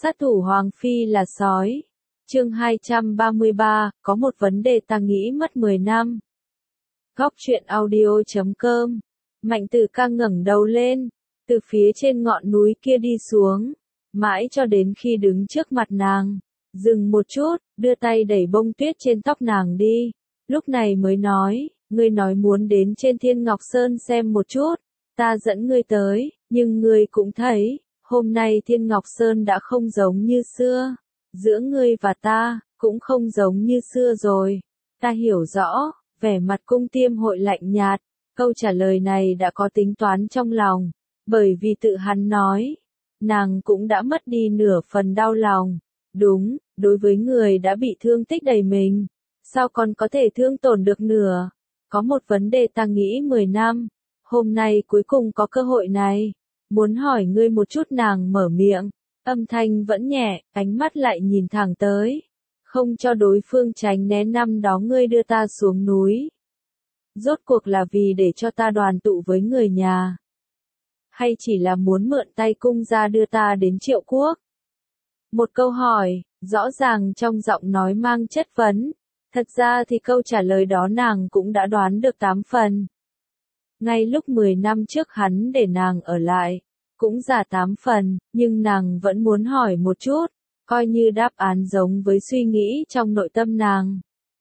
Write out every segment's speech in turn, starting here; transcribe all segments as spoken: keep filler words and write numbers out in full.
Sát thủ Hoàng Phi là sói. Chương hai trăm ba mươi ba, có một vấn đề ta nghĩ mất mười năm. Góc truyện audio chấm com. Mạnh Tử Ca ngẩng đầu lên, từ phía trên ngọn núi kia đi xuống, mãi cho đến khi đứng trước mặt nàng, dừng một chút, đưa tay đẩy bông tuyết trên tóc nàng đi, lúc này mới nói, ngươi nói muốn đến trên Thiên Ngọc Sơn xem một chút, ta dẫn ngươi tới, nhưng ngươi cũng thấy, hôm nay Thiên Ngọc Sơn đã không giống như xưa, giữa ngươi và ta, cũng không giống như xưa rồi, ta hiểu rõ, vẻ mặt Cung Tiêm Hội lạnh nhạt, câu trả lời này đã có tính toán trong lòng, bởi vì tự hắn nói, nàng cũng đã mất đi nửa phần đau lòng, đúng, đối với người đã bị thương tích đầy mình, sao còn có thể thương tổn được nửa, có một vấn đề ta nghĩ mười năm, hôm nay cuối cùng có cơ hội này, muốn hỏi ngươi một chút. Nàng mở miệng, âm thanh vẫn nhẹ, ánh mắt lại nhìn thẳng tới, không cho đối phương tránh né. Năm đó ngươi đưa ta xuống núi, rốt cuộc là vì để cho ta đoàn tụ với người nhà, hay chỉ là muốn mượn tay cung gia đưa ta đến Triệu Quốc? Một câu hỏi, rõ ràng trong giọng nói mang chất vấn, thật ra thì câu trả lời đó nàng cũng đã đoán được tám phần. Ngay lúc mười năm trước hắn để nàng ở lại, cũng giả tám phần, nhưng nàng vẫn muốn hỏi một chút, coi như đáp án giống với suy nghĩ trong nội tâm nàng.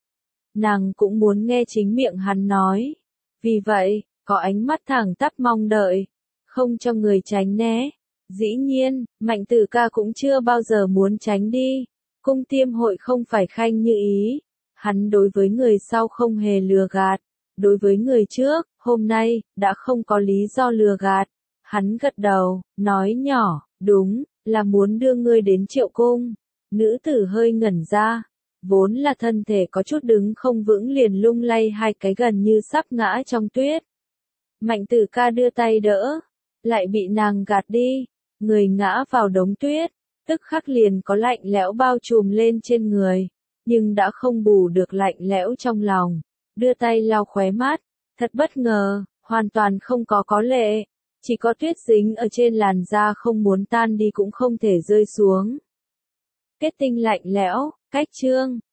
Nàng cũng muốn nghe chính miệng hắn nói, vì vậy, có ánh mắt thẳng tắp mong đợi, không cho người tránh né. Dĩ nhiên, Mạnh Tử Ca cũng chưa bao giờ muốn tránh đi, Cung Tiêm Hội không phải khanh như ý, hắn đối với người sau không hề lừa gạt, đối với người trước, hôm nay, đã không có lý do lừa gạt. Hắn gật đầu, nói nhỏ, đúng, là muốn đưa ngươi đến Triệu Cung. Nữ tử hơi ngẩn ra, vốn là thân thể có chút đứng không vững liền lung lay hai cái gần như sắp ngã trong tuyết. Mạnh Tử Ca đưa tay đỡ, lại bị nàng gạt đi, người ngã vào đống tuyết, tức khắc liền có lạnh lẽo bao trùm lên trên người, nhưng đã không bù được lạnh lẽo trong lòng, đưa tay lau khóe mắt, thật bất ngờ, hoàn toàn không có có lệ, chỉ có tuyết dính ở trên làn da không muốn tan đi cũng không thể rơi xuống. Kết tinh lạnh lẽo, cách chương,